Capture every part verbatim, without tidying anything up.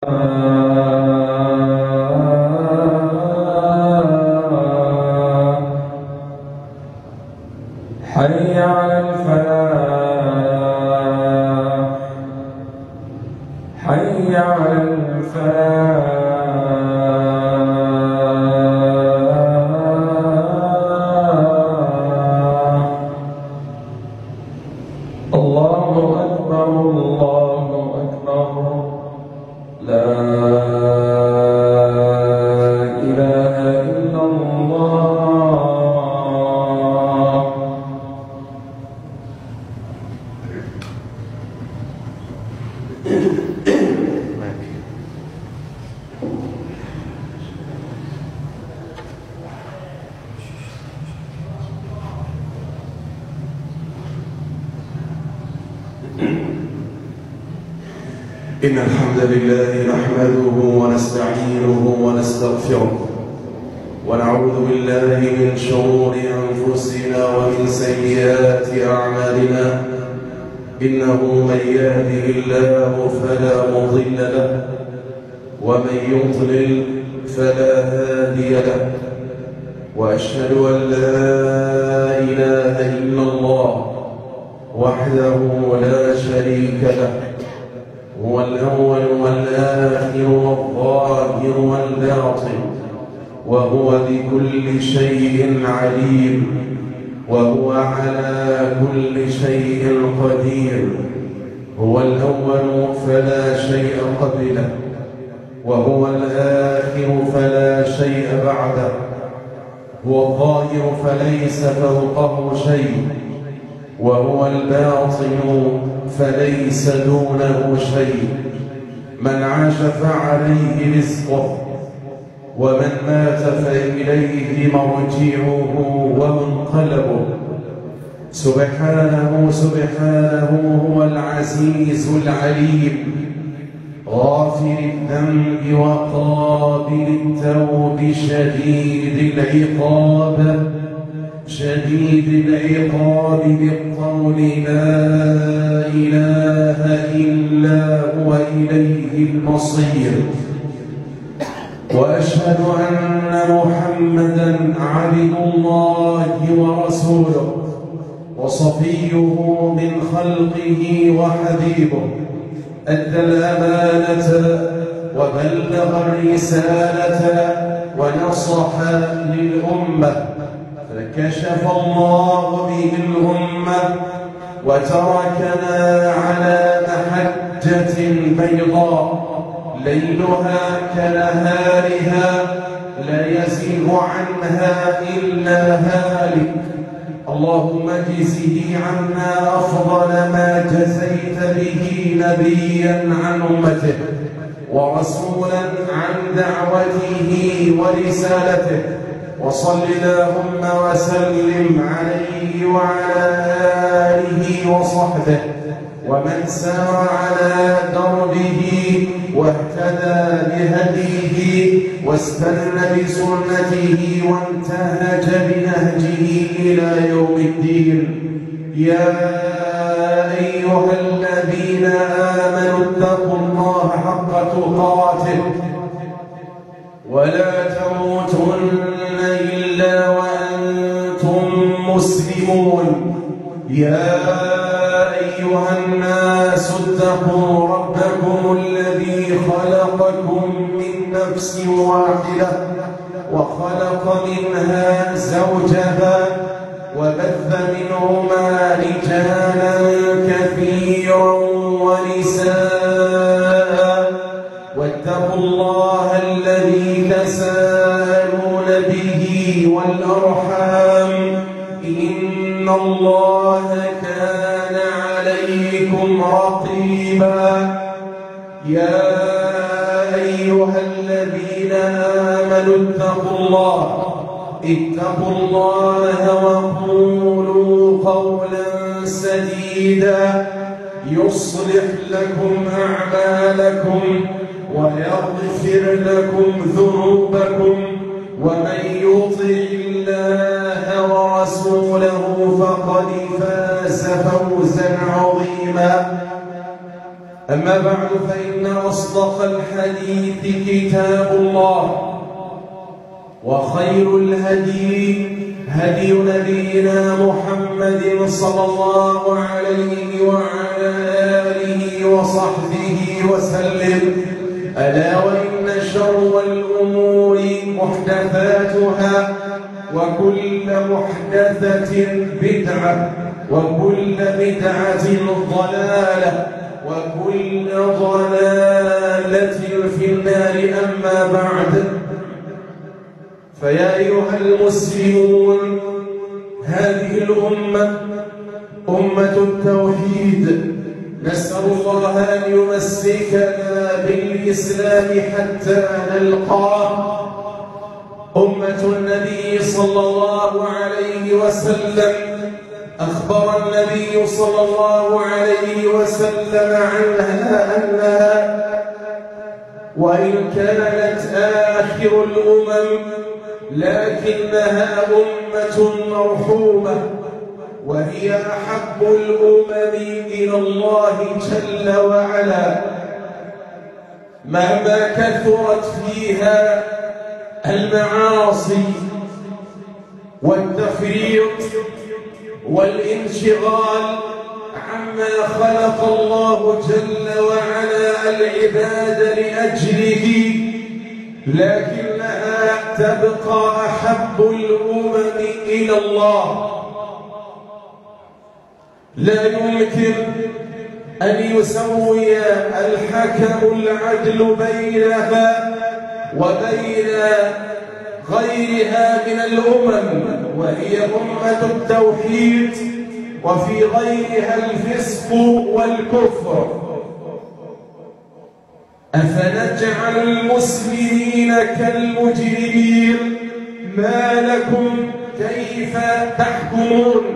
حي على الفلاح حي على الفلاح الله أكبر الله أكبر لا إله إلا الله. إن الحمد لله نحمده ونستعينه ونستغفره ونعوذ بالله من شرور أنفسنا ومن سيئات أعمالنا. إنه من يهده الله فلا مضل له ومن يضلل فلا هادي له، وأشهد أن لا إله إلا الله وحده لا شريك له، هو الأول والآخر والظاهر والباطن، وهو بكل شيء عليم، وهو على كل شيء قدير. هو الأول فلا شيء قبله، وهو الآخر فلا شيء بعده، هو الظاهر فليس فوقه شيء، وهو الباطن فليس دونه شيء. من عاش فعليه رزقه، ومن مات فإليه مرجعه ومنقلبه. سبحانه سبحانه هو العزيز العليم، غافر الذنب وقابل التوب، شديد العقاب شديد العقاب بالقول لا إله إلا هو إليه المصير. وأشهد أن محمدًا عبد الله ورسوله وصفيه من خلقه وحبيبه، أدى الأمانة وبلغ الرسالة ونصح للأمة، فكشف الله به الأمة وتركنا على محجة بيضاء ليلها كنهارها لا يزيغ عنها إلا هالك. اللهم اجزه عنا أفضل ما جزيت به نبيا عن أمته ورسولا عن دعوته ورسالته، وصل اللهم وسلم عليه وعلى آله وصحبه ومن سار على دربه واهتدى بهديه واستنى بسنته وانتهج بنهجه إلى يوم الدين. يا أيها الذين آمنوا اتقوا الله حق تقاته ولا تموتن إلا وأنتم مسلمون. يا أيها الناس اتقوا ربكم الذي خلقكم من نفس واحدة وخلق منها زوجها وبث منهما رجالا كثيرا ونساء، واتقوا الله الذي تساءلون به والأرحام، إن الله كان عليكم رقيبا. يا أيها الذين آمنوا اتقوا الله اتقوا الله وقولوا قولا سديدا يصلح لكم أعمالكم ويغفر لكم ذنوبكم، ومن يطع الله ورسوله فقد فاز فوزا عظيما. أما بعد فإن أصدق الحديث كتاب الله، وخير الهدي هدي نبينا محمد صلى الله عليه وعلى آله وصحبه وسلم. ألا وإن شر الأمور محدثاتها، وكل محدثة بدعة، وكل بدعة ضلالة، وكل ضلالة في النار. أما بعد، فيا أيها المسلمون، هذه الأمة أمة التوحيد، نسأل الله أن يمسكنا بالإسلام حتى نلقاه. أمة النبي صلى الله عليه وسلم، أخبر النبي صلى الله عليه وسلم عنها أنها وإن كانت آخر الأمم لكنها أمة مرحومة، وهي أحب الأمم إلى الله جل وعلا، مهما كثرت فيها المعاصي والتفريط والانشغال عما خلق الله جل وعلا العباد لأجله، لكنها تبقى أحب الأمم إلى الله. لا يمكن أن يسوي الحكم العدل بينها وبين غيرها من الأمم، وهي أمة التوحيد، وفي غيرها الفسق والكفر. أفنجعل المسلمين كالمجرمين؟ ما لكم كيف تحكمون؟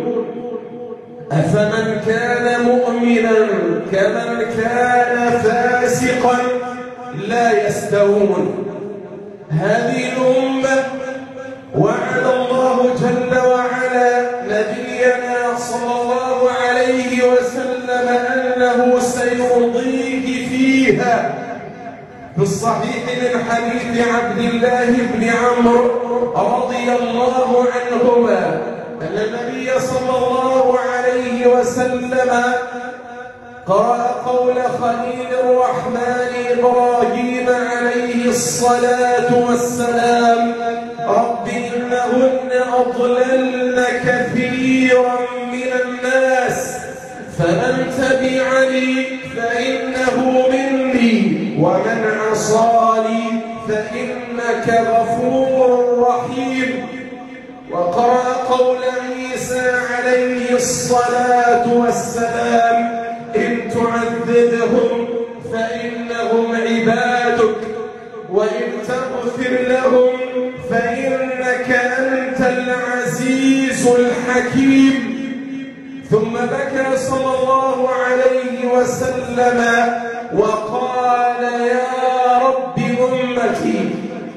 أفمن كان مؤمنا كمن كان فاسقا لا يستوون. هذه الأمة وعد الله جل وعلا نبينا صلى الله عليه وسلم أنه سيرضيه فيها، في الصحيح من حديث عبد الله بن عمرو رضي الله عنهما أن النبي صلى الله عليه وسلم قرأ قول خليل الرحمن إبراهيم عليه الصلاة والسلام: رب إنهن أضللن كثيرا من الناس، فمن تبعني فإنه مني، ومن عصاني فإنك غفور رحيم. وقرأ قول عيسى عليه الصلاة والسلام: إن تعذبهم فإنهم عبادك، وإن تغفر لهم فإنك أنت العزيز الحكيم. ثم بكى صلى الله عليه وسلم وقال: يا رب أمتي.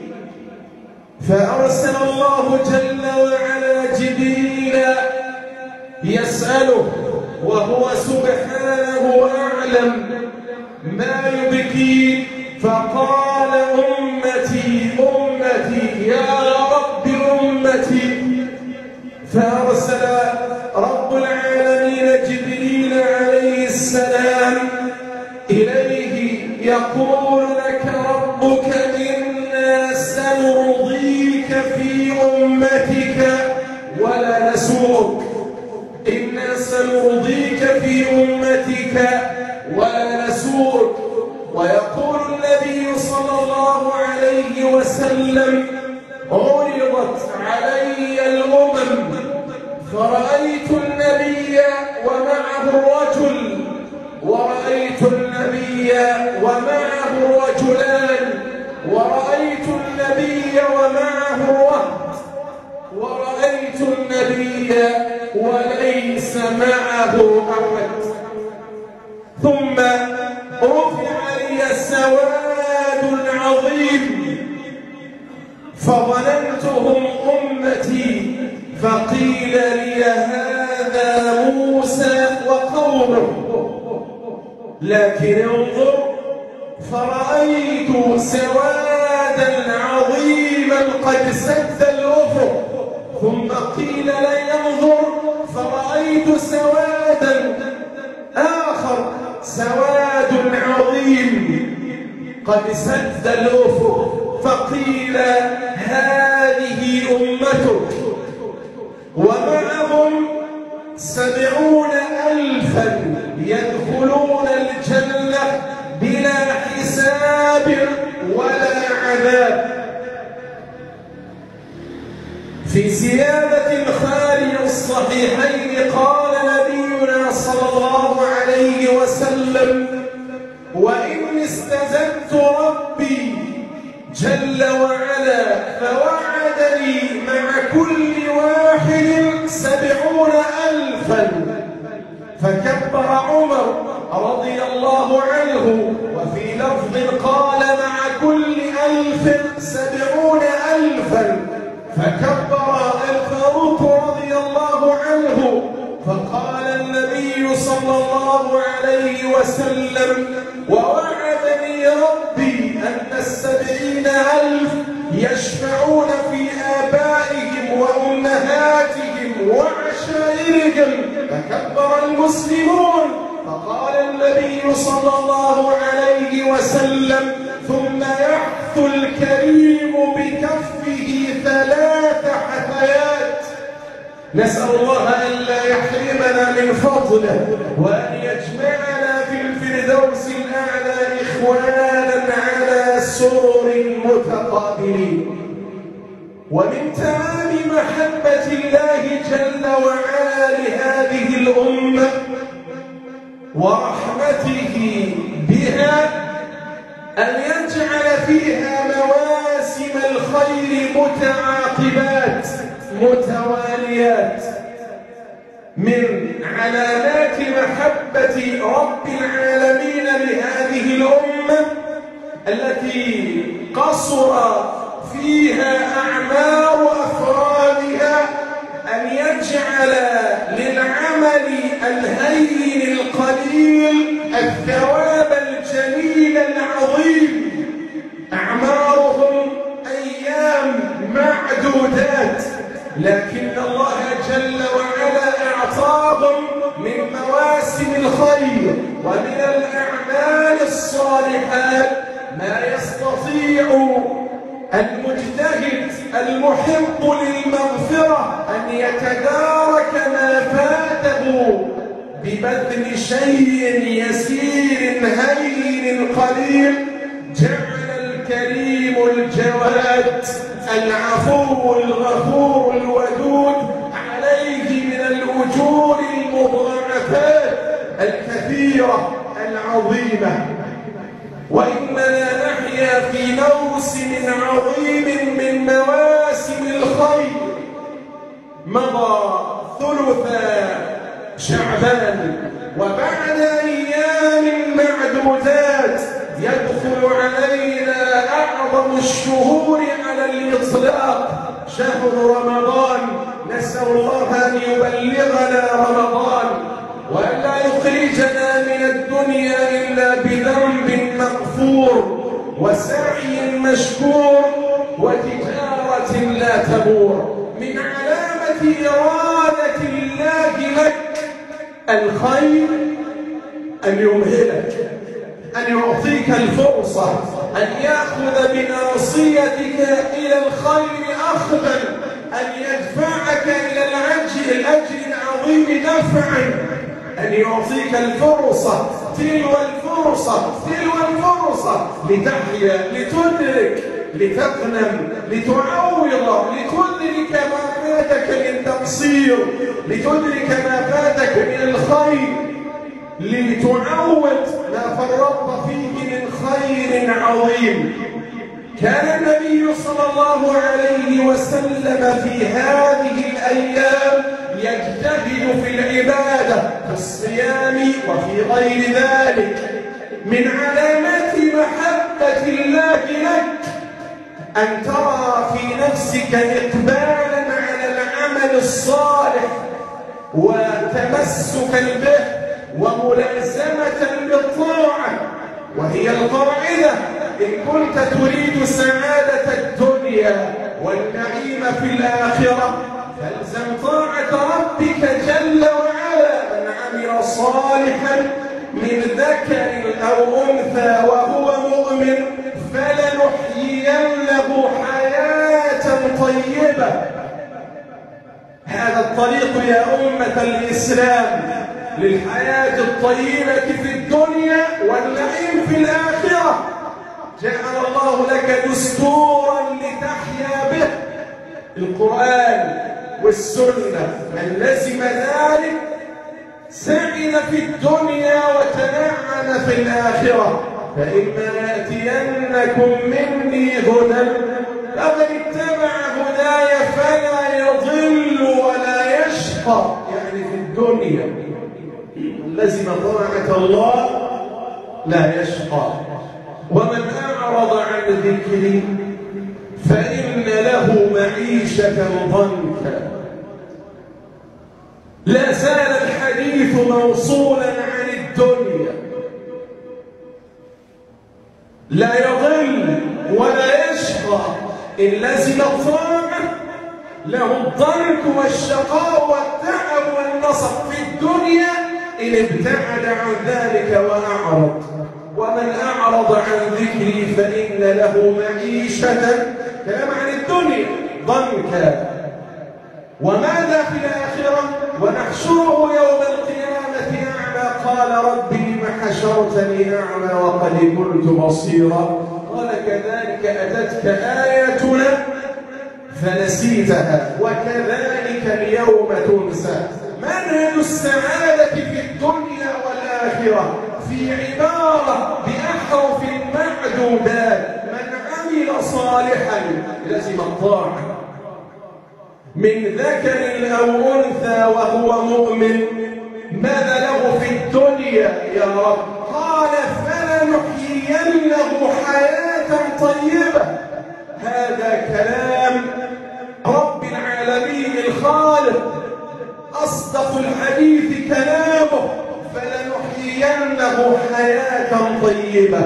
فأرسل الله جل وعلا جبريل يسأله، وهو سبحانه أعلم ما يبكي، فقال: أمتي أمتي يا رب أمتي. فأرسل رب العالمين جبريل عليه السلام إليه يقول: لك ربك إنا سنرضيك في أمتك ولا نسوك. إنا سنرضيك في أمتك ولا نسوك. ويقول النبي صلى الله عليه وسلم: عرضت علي الأمم فرأيت النبي ومعه الرجل، ورأيت النبي ومعه رجلان، ورأيت النبي ومعه الرهط، ورأيت النبي وليس معه أحد. ثم رفع لي سواد عظيم فظننتهم أمتي، فقيل لي: هذا موسى وقومه. لكن سوادا عظيما قد سد الأفق، ثم قيل لن ينظر فرأيت سوادا آخر، سواد عظيم قد سد الأفق، فقيل هذه أمتك ومعهم سبعون ألفا يدخلون الجنة بلا حساب ولا عذاب. في زيادة خارج الصحيحين قال نبينا صلى الله عليه وسلم: وإن استزدت ربي جل وعلا فوعدني مع كل واحد سبعون ألفا، فكبر عمر رضي الله عنه، وفي لفظ قال مع كل ألف سبعون ألفا، فكبر الفاروق رضي الله عنه، فقال النبي صلى الله عليه وسلم: ووعدني ربي أن السبعين ألف يشفعون في آبائهم وأمهاتهم وعشائرهم، فكبر المسلمون، فقال النبي صلى الله عليه وسلم: ثم يحث الكريم بكفه ثلاث حثيات. نسأل الله ألا يحرمنا من فضله، وأن يجمعنا في الفردوس الأعلى إخوانا على سرر متقابلين. ومن تمام محبة الله جل وعلا لهذه الأمة ورحمته بها أن يجعل فيها مواسم الخير متعاقبات متواليات. من علامات محبة رب العالمين لهذه الأمة التي قصر فيها أعمار أفرادها أن يجعل للعمل الهين القليل الثواب الجليل العظيم. أعمارهم أيام معدودات، لكن الله جل وعلا أعطاهم من مواسم الخير ومن الأعمال الصالحات ما يستطيع المجتهد المحب للمغفرة أن يتدارك ما فاته ببذل شيء يسير هين قليل. جعل الكريم الجواد العفو الغفور الودود عليه من الأجور المضاعفات الكثيرة العظيمة. وإننا نحيا في موسم عظيم من مواسم الخير. مضى ثلث شعبان، وبعد أيام معدودات يدخل علينا أعظم الشهور على الإطلاق، شهر رمضان. نسأل الله أن يبلغنا رمضان وأن لا يخرجنا من الدنيا إلا بذنب مغفور وسعي مشكور وتجارة لا تبور. من علامة إرادة الله لك الخير أن يمهلك، أن يعطيك الفرصة، أن يأخذ بناصيتك إلى الخير أخذا، أن يدفعك إلى العجل الأجر العظيم دفعا، أن يعطيك الفرصة تلو الفرصة تلو الفرصة لتحيا، لتدرك، لتغنم، لتعوض، لتدرك ما فاتك من تقصير، لتدرك ما فاتك من الخير، لتعوض ما فرطت فيه من خير عظيم. كان النبي صلى الله عليه وسلم في هذه الأيام يجتهد في العبادة، في الصيام وفي غير ذلك. من علامات محبة الله لك أن ترى في نفسك إقبالا على العمل الصالح وتمسكا به وملازمة بالطاعة. وهي القاعدة: إن كنت تريد سعادة الدنيا والنعيم في الآخرة فالزم طاعة ربك جل وعلا. من عمل صالحا من ذكر أو أنثى وهو مؤمن فلنحيينه حياة طيبة. هذا الطريق يا أمة الإسلام للحياة الطيبة في الدنيا والنعيم في الآخرة. جعل الله لك دستورا لتحيا به، القرآن والسنة. من لزم ذلك سعد في الدنيا وتنعم في الآخرة. فإما يأتينكم مني هدى فمن اتبع هداي فلا يضل ولا يشقى، يعني في الدنيا من لزم طاعة الله لا يشقى. ومن أعرض عن ذكري فإن له معيشة ضنكا. لا زال الحديث موصولا عن الدنيا. لا يضل ولا يشقى إن لزم الطاعة، له الضنك والشقاء والتعب والنصب في الدنيا إن ابتعد عن ذلك وأعرض. ومن أعرض عن ذكري فإن له معيشة، كلام عن الدنيا، ضنكا. وماذا في الآخرة؟ ونحشره يوم القيامة أعمى قال ربي لم حشرتني أعمى وقد كنت بصيرا قال كذلك أتتك آياتنا فنسيتها وكذلك اليوم تنسى. منهج السعادة في الدنيا والآخرة في عبارة بأحرف معدودات. من عمل صالحا لزم الطاعة من ذكر أو أنثى وهو مؤمن. ماذا له في الدنيا يا رب؟ قال فلنحيينه حياة طيبة. هذا كلام رب العالمين الخالق، أصدق الحديث كلامه، فلنحيينه حياة طيبة.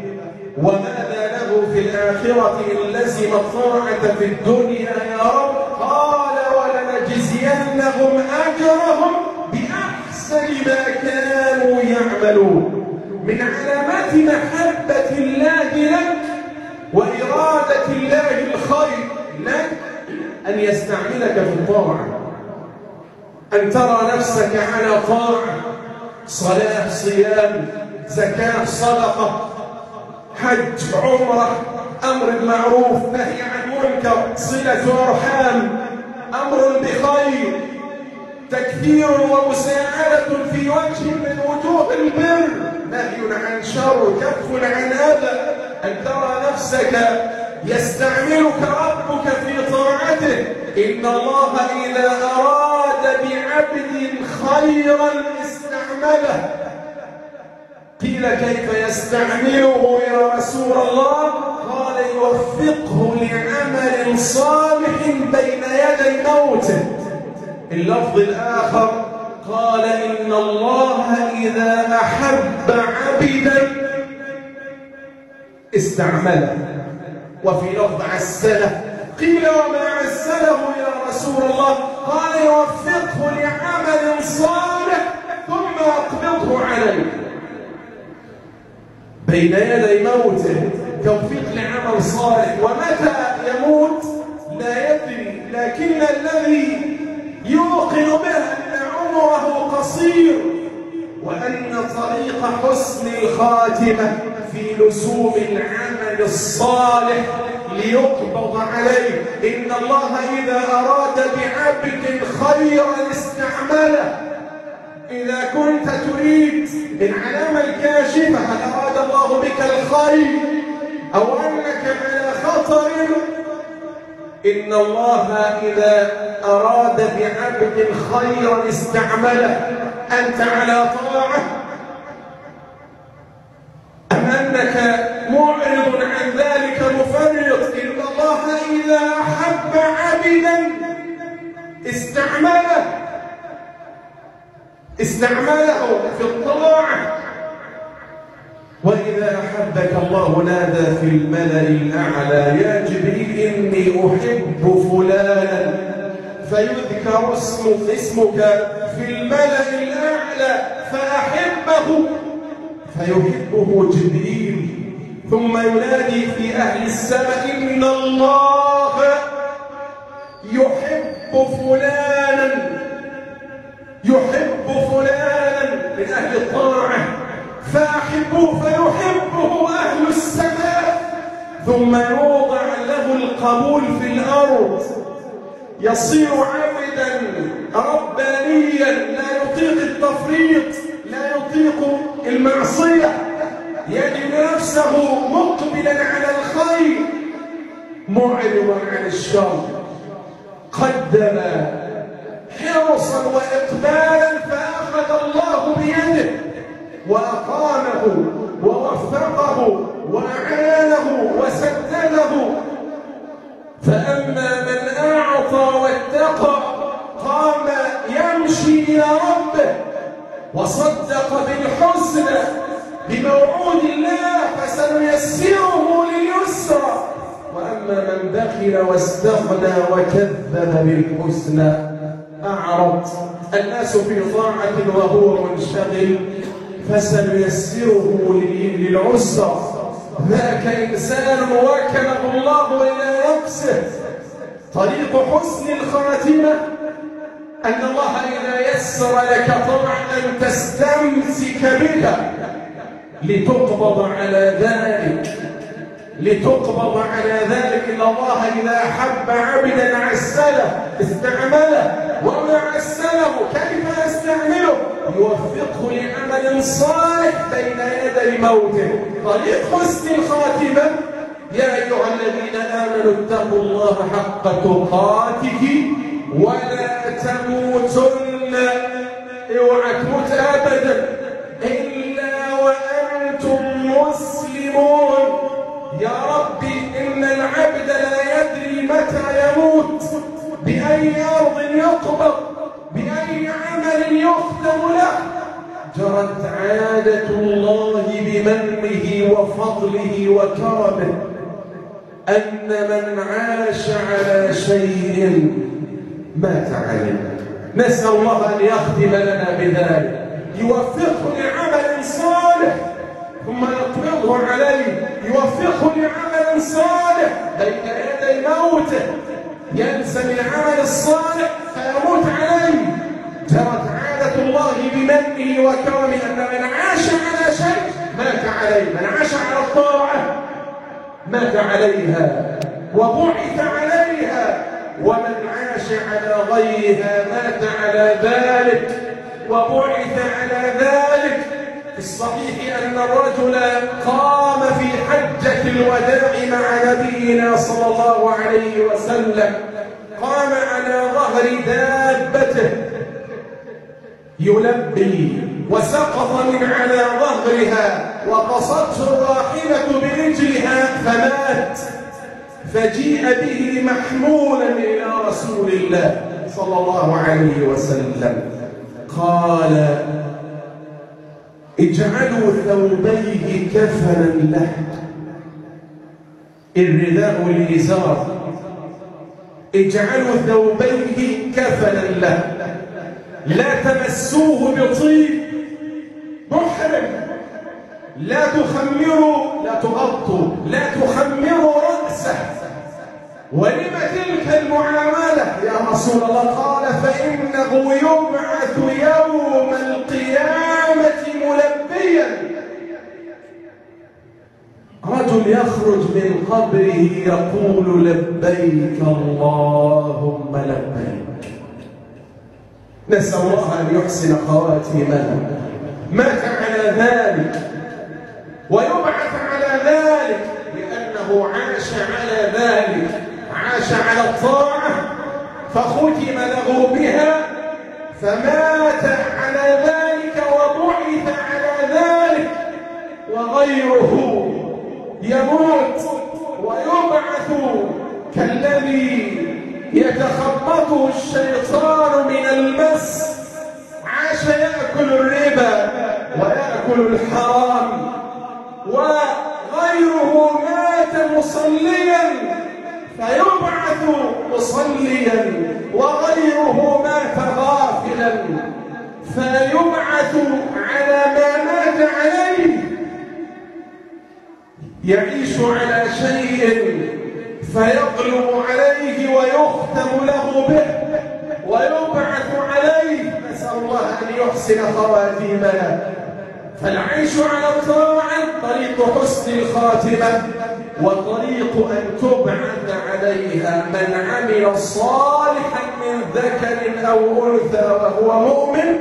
وماذا له في الآخرة إن لزم الطاعة في الدنيا يا رب؟ قال ولنجزينهم أجرهم بأحسن ما كانوا يعملون. من علامات محبة الله لك وإرادة الله الخير لك أن يستعملك في الطاعة، أن ترى نفسك على طاعة، صلاة، صيام، زكاة، صدقة، حج، عمرة، أمر بالمعروف، نهي عن منكر، صلة أرحام، أمر بخير، تكثير ومساعدة في وجه من وجوه البر، نهي عن شر، كف عن أذى. أن ترى نفسك يستعملك ربك في طاعته. إن الله إذا أراد بعبد خيرا استعمله. قيل كيف يستعمله يا رسول الله؟ قال يوفقه لعمل صالح بين يدي موته. اللفظ الآخر قال إن الله إذا أحب عبدا استعمله. وفي لفظ عسله. قيل وما عسله يا رسول الله؟ قال يوفقه لعمل صالح ثم أقبضه عليه بين يدي موته. توفيق لعمل صالح، ومتى يموت لا يدري، لكن الذي يوقن به أن عمره قصير وأن طريق حسن الخاتمة في لزوم العمل الصالح ليقبض عليه. إن الله إذا أراد بعبد خيرا استعمله. إذا كنت تريد العلامة الكاشفة هل أراد الله بك الخير أو أنك على خطر، إن الله إذا أراد بعبد خيرا استعمله. أنت على طاعة أم أنك معرض عن ذلك مفرط؟ إن الله إذا أحب عبدا استعمله استعمله في الطاعة. وإذا أحبك الله نادى في الملأ الأعلى يا جبريل إني أحب فلانا، فيذكر اسمك اسمك في الملأ الأعلى فأحبه فيحبه جبريل، ثم ينادي في أهل السماء إن الله يحب فلانا يحب فلانا من أهل الطاعة فأحبوه فيحبه أهل السماء، ثم يوضع له القبول في الأرض، يصير عبدا ربانيا لا يطيق التفريط، لا يطيق المعصية، يجد نفسه مقبلا على الخير معرضا عن الشر. قدم حرصا وإقبالا فأخذ الله بيده وأقامه ووفقه وأعانه وسدده. فأما من أعطى واتقى قام يمشي إلى ربه وصدق بالحسنى بموعود الله فسنيسره لليسرى، وأما من بخل واستغنى وكذب بالحسنى أعرض. الناس في طاعة وهو منشغل فسنيسره للعسرى. ذاك إنسان وكله الله إلى نفسه. طريق حسن الخاتمة أن الله إذا يسر لك طاعة أن تستمسك بها لتقبض على ذلك لتقبض على ذلك. إن الله إذا أحب عبدا عسله استعمله، وما عسله كيف يستعمله؟ يوفقه لعمل صالح بين يدي موته. طريق حسن الخاتمة يا أيها الذين آمنوا اتقوا الله حق تقاته ولا تموتن، اوعى تموت أبدا إلا وأنتم مسلمون. يا ربي إن العبد لا يدري متى يموت، بأي أرض يقبض، بأي عمل يختم له. جرت عادة الله بمنه وفضله وكرمه أن من عاش على شيء مات عليه. نسأل الله أن يختم لنا بذلك، يوفقه لعمل صالح ثم يقبضه عليه، يوفقه لعمل صالح بين يدي موته، ينسى العمل الصالح فيموت عليه. جرت عادة الله بمنه وكرمه أن من عاش على شيء مات عليه، من عاش على الطاعة مات عليها وبعث عليها، ومن عاش على غيرها مات على ذلك وبعث على ذلك. في الصحيح أن الرجل قام في حجة الوداع مع نبينا صلى الله عليه وسلم، قام على ظهر دابته يلبي وسقط من على ظهرها وقصته الراحلة برجلها فمات، فجيء به محمولا إلى رسول الله صلى الله عليه وسلم. قال اجعلوا ثوبيه كفنا له، الرداء والإزار، اجعلوا ثوبيه كفنا له، لا تمسوه بطيب محرم، لا تخمروا لا تغطوا لا تخمروا رأسه. ولم تلك المعاملة يا رسول الله؟ قال فإنه يبعث يوم القيامة ملبيا. رجل يخرج من قبره يقول لبيك اللهم لبيك. نسأل الله أن يحسن خواتمنا. مات على ذلك ويبعث على ذلك لأنه عاش على ذلك، عاش على الطاعة فختم له بها فمات على ذلك وبعث على ذلك. وغيره يموت ويبعث كالذي يتخبطه الشيطان من المس، عاش يأكل الربا ويأكل الحرام مصليا فيبعث مصليا، وغيره مات غافلا فيبعث على ما مات عليه. يعيش على شيء فيغلب عليه ويختم له به ويبعث عليه. نسأل الله أن يحسن خواتيمنا. فالعيش على الطاعة طريق حسن الخاتمة، وطريق أن تبعث عليها. من عمل صالحا من ذكر أو أنثى وهو مؤمن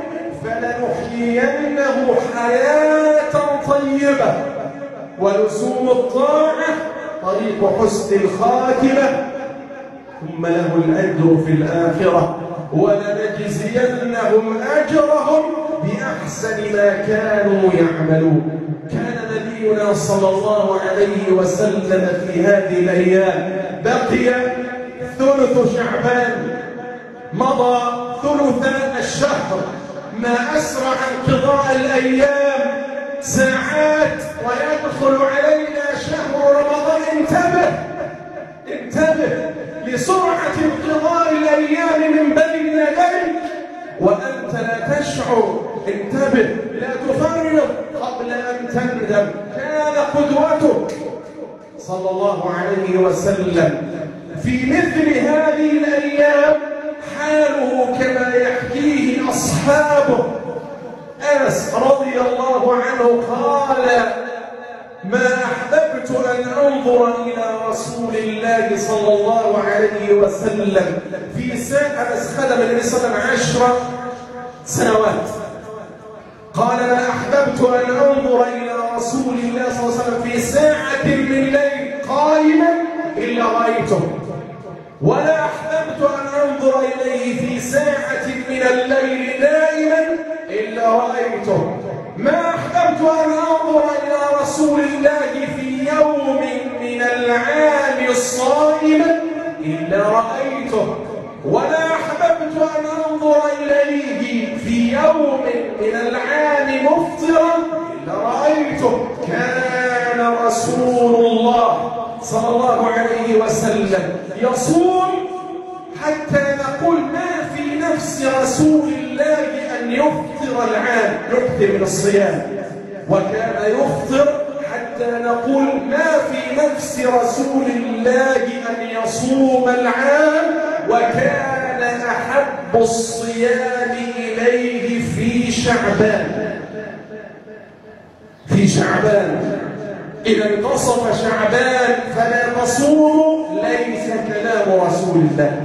فلنحيينه حياة طيبة. ولزوم الطاعة طريق حسن الخاتمة، ثم له الأجر في الآخرة، ولنجزينهم أجرهم بأحسن ما كانوا يعملون. كان نبينا صلى الله عليه وسلم في هذه الأيام بقي ثلث شعبان، مضى ثلث الشهر، ما أسرع انقضاء الأيام ساعات ويدخل علينا شهر رمضان. انتبه انتبه لسرعة انقضاء الأيام من بين يديك وأنت لا تشعر. انتبه لا تفرط قبل أن تندم. كان قدوتك صلى الله عليه وسلم في مثل هذه الأيام حاله كما يحكيه أصحابه. أنس رضي الله عنه قال: ما أحببت أن أنظر إلى رسول الله صلى الله عليه وسلم في ساعة. أنس خدم النبي صلى الله عليه وسلم عشر سنوات. قال: ما أحببت أن أنظر إلى رسول الله صلى الله عليه وسلم في ساعة من الليل قائما إلا رأيته، ولا أحببت أن أنظر إليه في ساعة من الليل نائما إلا رأيته. ما أحببت أن أنظر إلى رسول الله في يوم من العام صائما إلا رأيته، ولا أحببت أن أنظر إليه في يوم من العام مفطرا إلا رأيته. كان رسول الله صلى الله عليه وسلم يصوم حتى نقول ما في نفس رسول الله أن يفطر العام، يكثر من الصيام. وكان يفطر حتى نقول ما في نفس رسول الله أن يصوم العام. وكان أحب الصيام إليه في شعبان. في شعبان إذا انتصف شعبان فلا تصوم ليس كلام رسول الله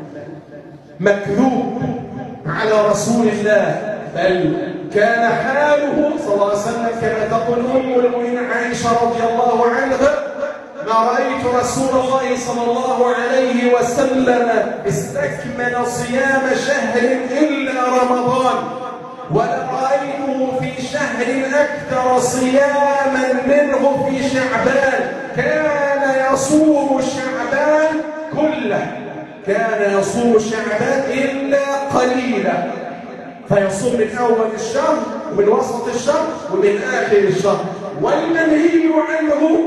مكذوب على رسول الله، بل كان حاله صلى الله عليه وسلم كما تقول أم المؤمنين عائشة رضي الله عنها: ما رأيت رسول الله صلى الله عليه وسلم استكمل صيام شهر إلا رمضان، ولا رأيته في شهر أكثر صياما منه في شعبان. كان يصوم شعبان كله، كان يصوم شعبان إلا قليلا، فيصوم من أول الشهر ومن وسط الشهر ومن آخر الشهر. والمنهي عنه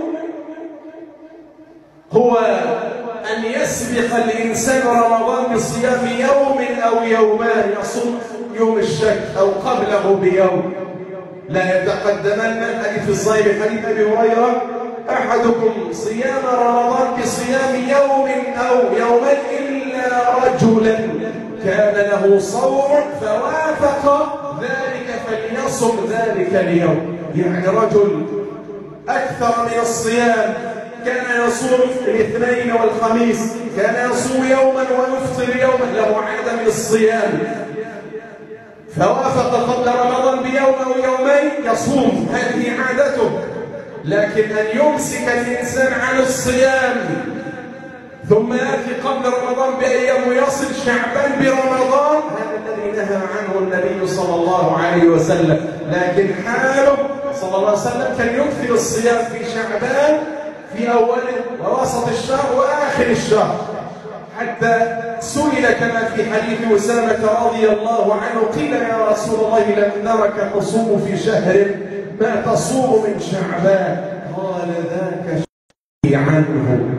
هو أن يسبق الإنسان رمضان بصيام يوم أو يومان، يصوم يوم الشك أو قبله بيوم. لا يتقدمن حديث الصحيح حديث أبي هريرة: أحدكم صيام رمضان بصيام يوم أو يومين إلا رجلا كان له صوم فوافق ذلك فليصم ذلك اليوم. يعني رجل أكثر من الصيام، كان يصوم الاثنين والخميس، كان يصوم يوما ويفطر يوما، له عادة من الصيام، فوافق قبل رمضان بيوم أو يومين يصوم، هذه عادته. لكن أن يمسك الإنسان عن الصيام ثم يأتي قبل رمضان بأيام ويصل شعبان برمضان، هذا الذي نهى عنه النبي صلى الله عليه وسلم. لكن حاله صلى الله عليه وسلم كان يكثر الصيام في شعبان في أوله ووسط الشهر وآخر الشهر، حتى سئل كما في حديث أسامة رضي الله عنه: قيل يا رسول الله لم نرك تصوم في شهر ما تصوم من شعبان؟ قال: ذاك شيء عنه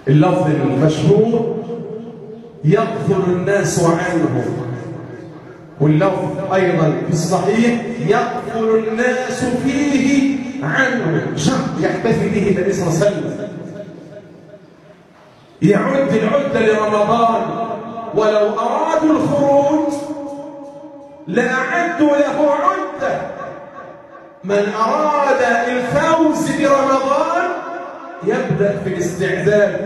اللفظ المشهور يغفل الناس عنه، واللفظ أيضا في الصحيح يغفل الناس فيه عنه، شهر يحتفي به النبي صلى الله عليه وسلم، يعد العدة لرمضان، ولو أرادوا الخروج لأعدوا له عدة. من أراد الفوز برمضان يبدأ في الاستعداد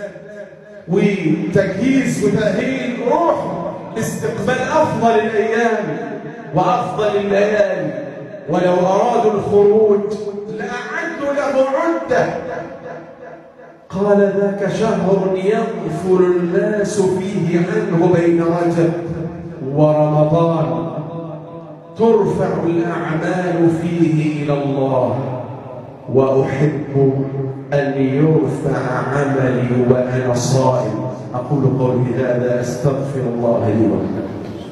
وتجهيز وتأهيل روحه لاستقبال أفضل الأيام وأفضل الليالي، ولو أرادوا الخروج لأعدوا له عدة. قال ذاك شهر يغفل الناس فيه عنه بين رجب ورمضان، ترفع الأعمال فيه إلى الله، وأحب أن يرفع عملي وأنا صائم. أقول قولي هذا أستغفر الله لي ولكم.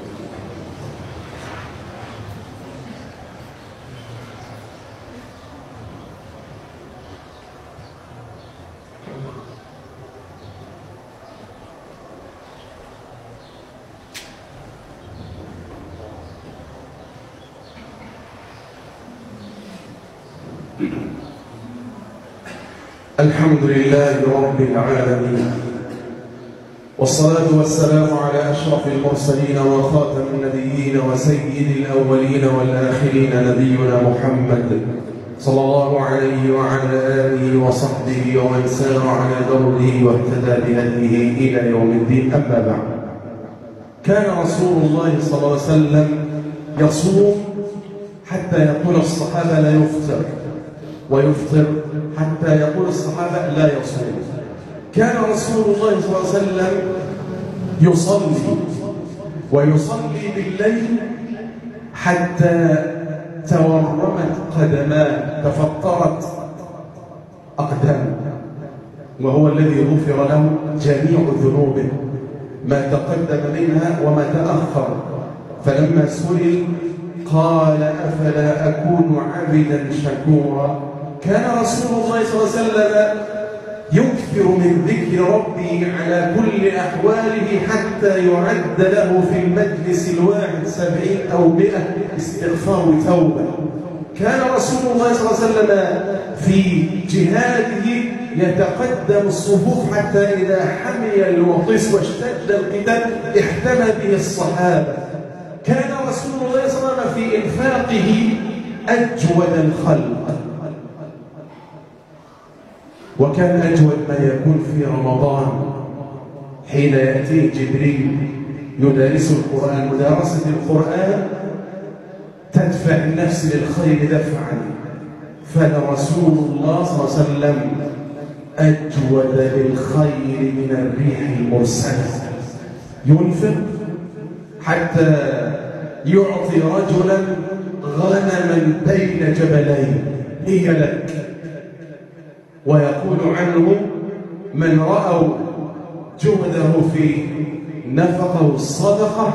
الحمد لله رب العالمين، والصلاة والسلام على أشرف المرسلين وخاتم النبيين وسيد الأولين والآخرين نبينا محمد صلى الله عليه وعلى آله وصحبه ومن سار على دربه واهتدى بهديه إلى يوم الدين. أما بعد، كان رسول الله صلى الله عليه وسلم يصوم حتى يقول الصحابة لا يفطر، ويفطر حتى يقول الصحابة لا يصوم. كان رسول الله صلى الله عليه وسلم يصلي ويصلي بالليل حتى تورمت قدماه، تفطرت أقدامه، وهو الذي غفر له جميع ذنوبه، ما تقدم منها وما تأخر. فلما سئل قال أفلا أكون عبدا شكورا. كان رسول الله صلى الله عليه وسلم يكثر من ذكر ربي على كل أحواله حتى يعد له في المجلس الواحد سبعين أو مئة استغفار توبة. كان رسول الله صلى الله عليه وسلم في جهاده يتقدم الصفوف حتى إذا حمي الوطيس واشتد القتال احتمى به الصحابة. كان رسول الله صلى الله عليه وسلم في إنفاقه أجود الخلق، وكان أجود ما يكون في رمضان حين يأتيه جبريل يدارس القرآن. مدارسة القرآن تدفع النفس للخير دفعا، فلرسول الله صلى الله عليه وسلم أجود للخير من الريح المرسلة. ينفق حتى يعطي رجلا غنما بين جبلين هي لك، ويقول عنه من رأوا جهده في نفقه الصدقة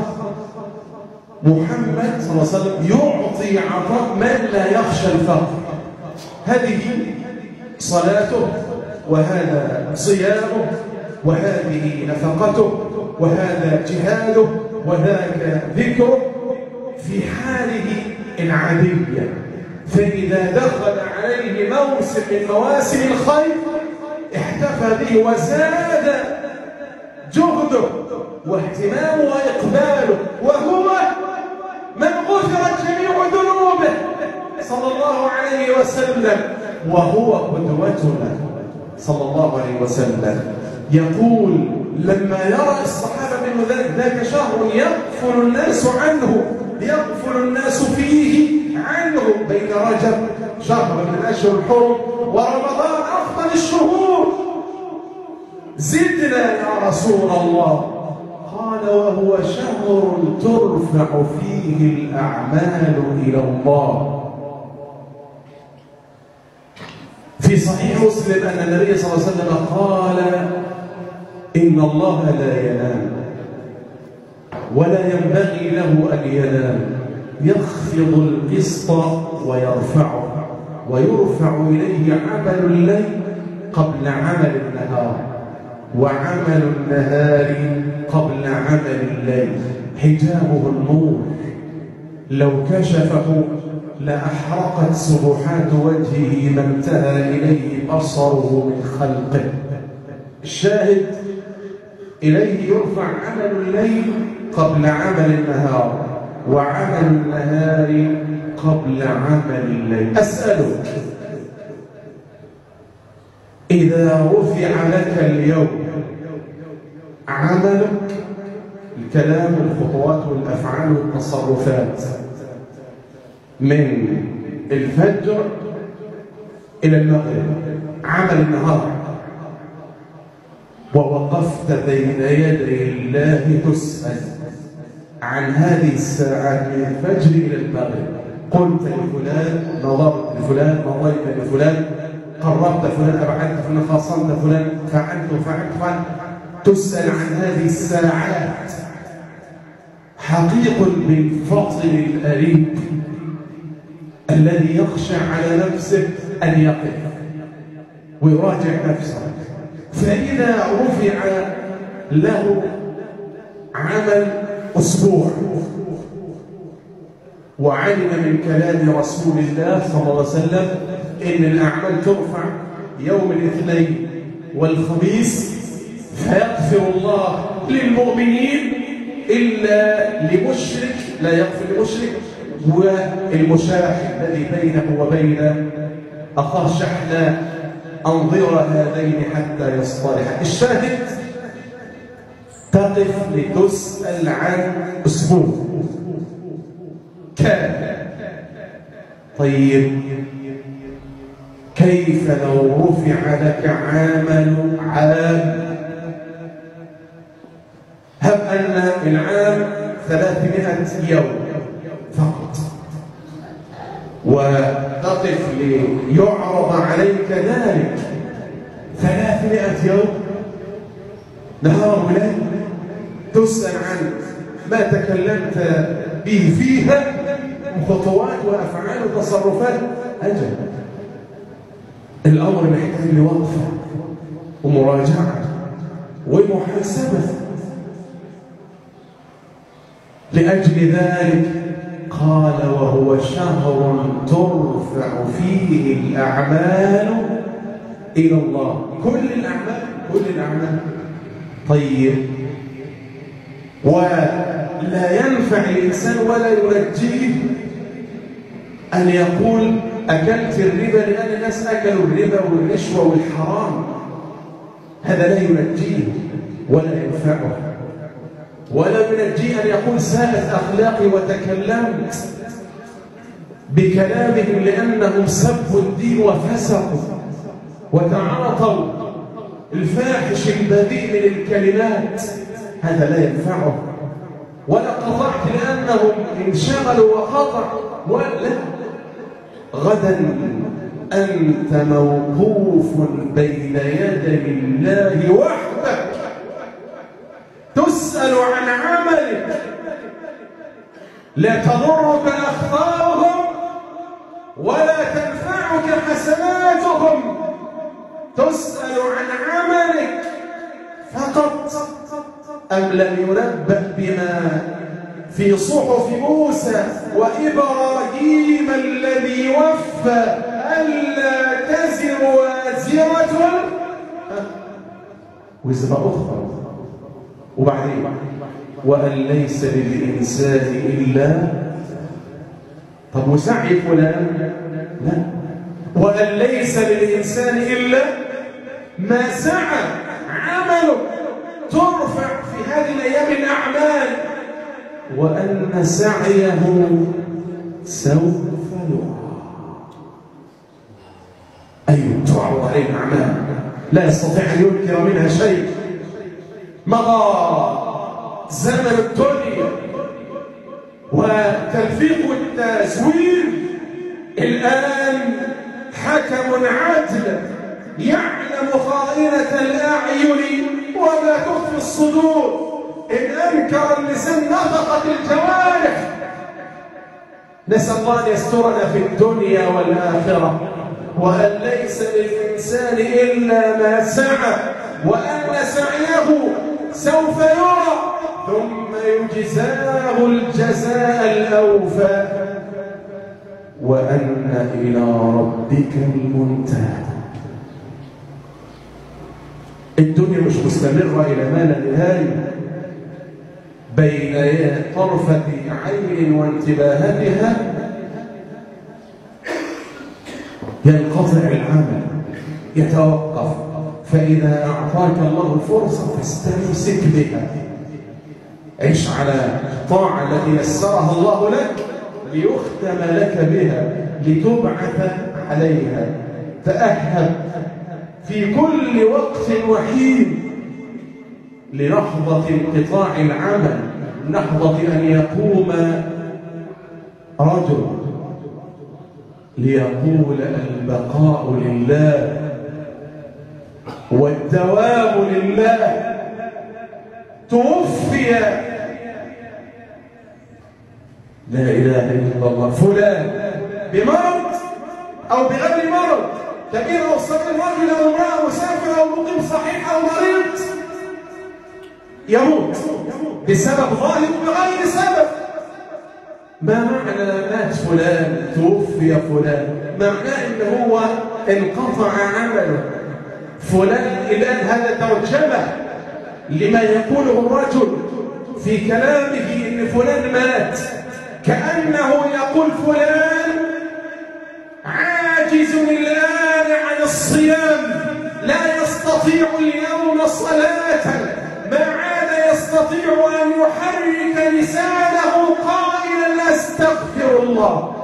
محمد صلى الله عليه وسلم يعطي عطاء من لا يخشى الفقر. هذه صلاته، وهذا صيامه، وهذه نفقته، وهذا جهاده، وذاك ذكره في حاله العادية. فإذا دخل عليه موسم من مواسم الخير احتفى به وزاد جهده واهتمامه وإقباله، وهو من غفرت جميع ذنوبه صلى الله عليه وسلم، وهو قدوتنا صلى الله عليه وسلم. يقول لما يرى الصحابة منه ذلك ذاك شهر يغفل الناس عنه، يغفل الناس فيه عنه بين رجب شهر من أشهر الحرم ورمضان أفضل الشهور، زدنا يا رسول الله. قال وهو شهر ترفع فيه الأعمال إلى الله. في صحيح مسلم أن النبي صلى الله عليه وسلم قال إن الله لا ينام ولا ينبغي له أن ينام، يخفض القسط ويرفعه، ويرفع إليه عمل الليل قبل عمل النهار. وعمل النهار قبل عمل الليل. حجابه النور، لو كشفه لأحرقت سبحات وجهه ما انتهى إليه بصره من خلقه. الشاهد إليه يرفع عمل الليل قبل عمل النهار، وعمل النهار قبل عمل الليل. أسألك، إذا رفع لك اليوم عملك، الكلام والخطوات والأفعال والتصرفات، من الفجر إلى المغرب، عمل النهار، ووقفت بين يدي الله تسأل عن هذه الساعات من الفجر إلى المغرب، قلت لفلان، نظرت لفلان، مضيت لفلان، قربت فلان، أبعدت فلان، خاصمت فلان، فعلت وفعلت فعلت، تسأل عن هذه الساعات. حقيق بالفضل الأليم الذي يخشى على نفسه أن يقف ويراجع نفسه. فإذا رفع له عمل أسبوع وعلم من كلام رسول الله صلى الله عليه وسلم إن الأعمال ترفع يوم الاثنين والخميس، فيغفر الله للمؤمنين إلا لمشرك لا يغفر لمشرك، والمشاحن الذي بينه وبين أخاه شحناء، أنظر هذين حتى يصطلحا. الشاهد تقف لتسأل عن أسبوع كان. طيب كيف لو رفع لك عمل عام؟ هب أن العام ثلاثمائة يوم فقط، وتقف ليعرض عليك ذلك ثلاثمائة يوم نهار وليل، تسأل عن ما تكلمت به فيها من خطوات وأفعال وتصرفات. أجل الأمر محتاج لوقفة ومراجعة ومحاسبة. لأجل ذلك قال وهو شهر ترفع فيه الأعمال إلى الله، كل الأعمال كل الأعمال. طيب ولا ينفع الإنسان ولا يرجيه أن يقول أكلت الربا لأن الناس أكلوا الربا والرشوة والحرام، هذا لا ينجيه ولا ينفعه. ولا ينجيه أن يقول ساءت أخلاقي وتكلمت بكلامهم لأنهم سبوا الدين وفسقوا وتعاطوا الفاحش البذيء من الكلمات، هذا لا ينفعه. ولا قطعت لأنهم انشغلوا وقطعوا، ولا غدا أنت موقوف بين يدي الله وحدك تسأل عن عملك، لا تضرك أخطاؤهم ولا تنفعك حسناتهم، تسأل عن عملك فقط. أم لم ينبأ بما في صحف موسى وإبراهيم الذي وفى ألا تزر وازرة وزر أخرى، وبعدين وأن ليس للإنسان إلا، طب وسعي فلان؟ لا، وأن ليس للإنسان إلا ما سعى. عمله ترفع في هذه الأيام الأعمال، وأن سعيه سوف يرى. أيوة تعرض عليه الأعمال لا يستطيع أن ينكر منها شيء. مضى زمن الدنيا وتلفيق التزوير، الآن حكم عدل يعلم خائنة الأعين وما تخفي الصدور. إن أنكر اللسان نطقت الجوارح. نسأل الله أن يسترنا في الدنيا والآخرة. وأن ليس للإنسان إلا ما سعى. وأن سعيه سوف يرى ثم يجزاه الجزاء الأوفى وأن إلى ربك المنتهى. الدنيا مش مستمرة إلى ما لا نهاية، بين طرفة عين وانتباهاتها ينقطع العمل، يتوقف. فإذا أعطاك الله الفرصة فاستمسك بها، عش على الطاعة التي يسرها الله لك ليختم لك بها، لتبعث عليها. تأهب في كل وقت وحين للحظة انقطاع العمل، لحظة أن يقوم رجل ليقول البقاء لله والدوام لله. توفي لا إله إلا الله فلان بمرض أو بغير مرض، كبير أو صغير، رجل أو امرأة، مسافر أو مقيم، صحيح أو مريض، يموت بسبب ظاهر بغير سبب. ما معنى مات فلان، توفي فلان؟ معناه إن هو انقطع عمله. فلان الآن هذا ترجمة لما يقوله الرجل في كلامه إن فلان مات، كأنه يقول فلان عاجز الآن عن الصيام، لا يستطيع اليوم صلاة، ما عاد يستطيع أن يحرك لسانه قائلا أستغفر الله.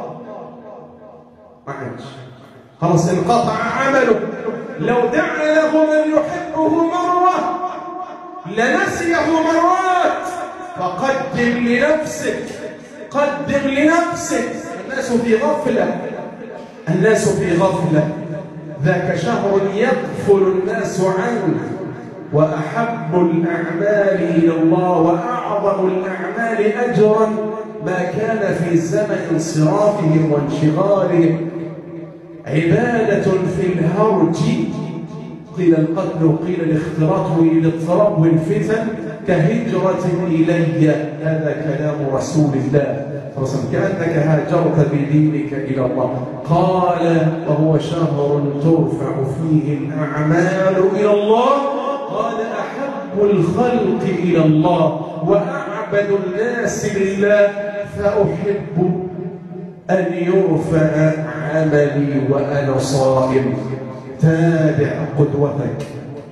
ما عادش، خلاص انقطع عمله. لو دعا له من يحبه مرة لنسيه مرات. فقدم لنفسك، قدم لنفسك. الناس في غفلة، الناس في غفلة. ذاك شهر يغفل الناس عنه، وأحب الأعمال إلى الله وأعظم الأعمال أجرا ما كان في زمن انصرافهم وانشغالهم. عبادة في الهرج، قيل القتل وقيل الاختلاط والاضطراب والفتن، كهجرة إلي. هذا كلام رسول الله صلى الله عليه وسلم، كأنك هاجرت بدينك إلى الله. قال وهو شهر ترفع فيه الأعمال إلى الله. قال أحب الخلق إلى الله وأعبد الناس لله، فأحب أن يرفع عملي وأنا صائم. تابع قدوتك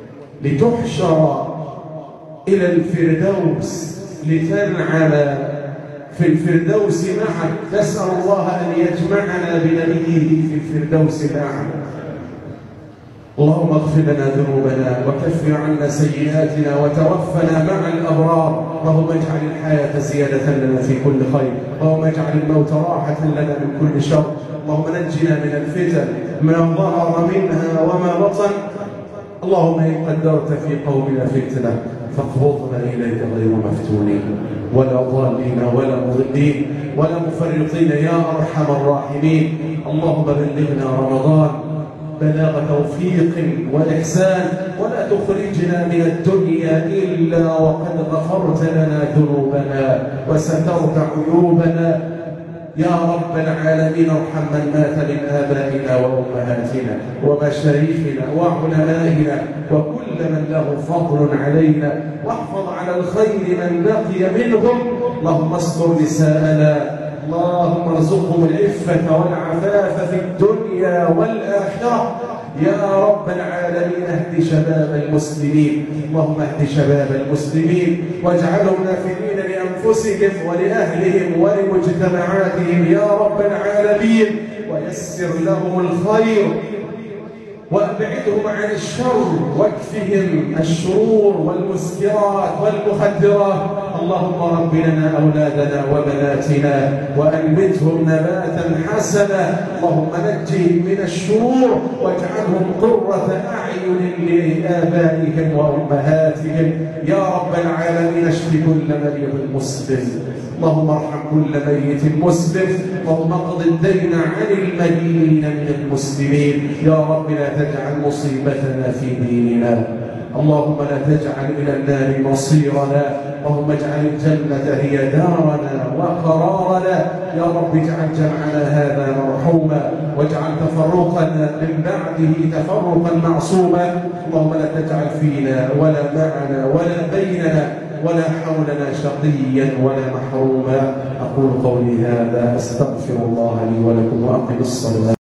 لتحشر إلى الفردوس، لتنعم في الفردوس معك. نسأل الله أن يجمعنا بنبيه في الفردوس الأعلى. اللهم اغفر لنا ذنوبنا وكفر عنا سيئاتنا وتوفنا مع الأبرار. اللهم اجعل الحياة زيادة لنا في كل خير، اللهم اجعل الموت راحة لنا من كل شر. اللهم نجنا من الفتن ما ظهر منها وما بطن. اللهم إن قدرت في قومنا فتنة فاقبضنا إليك غير مفتونين ولا ضالين ولا مضلين ولا مفرطين يا أرحم الراحمين. اللهم بلغنا رمضان بلاغ توفيق وإحسان، ولا تخرجنا من الدنيا إلا وقد غفرت لنا ذنوبنا وسترت عيوبنا. يا رب العالمين ارحم من مات من آبائنا وأمهاتنا ومشايخنا وعلمائنا وكل من له فضل علينا، واحفظ على الخير من بقي منهم. اللهم استر نساءنا، اللهم ارزقهم العفة والعفاف في الدنيا والآخرة. يا رب العالمين اهد شباب المسلمين، اللهم اهد شباب المسلمين واجعلهم نافعين لأنفسهم ولأهلهم ولمجتمعاتهم يا رب العالمين، ويسر لهم الخير وأبعدهم عن الشر واكفهم الشرور والمسكرات والمخدرات. اللهم رب لنا أولادنا وبناتنا وأنبتهم نباتا حسنا. اللهم نجهم من الشرور واجعلهم قرة أعين لآبائهم وأمهاتهم. يا رب العالمين اشف كل مريض مسلم، اللهم ارحم كل ميت مسلم، اللهم اقض الدين عن المدينين من المسلمين. يا رب لا تجعل مصيبتنا في ديننا. اللهم لا تجعل إلى النار مصيرنا، اللهم اجعل الجنة هي دارنا وقرارنا. يا رب اجعل جمعنا هذا مرحوما، واجعل تفرقنا من بعده تفرقا معصوما. اللهم لا تجعل فينا ولا معنا ولا بيننا ولا حولنا شقيا ولا محروما. أقول قولي هذا، أستغفر الله لي ولكم وأقم الصلاة.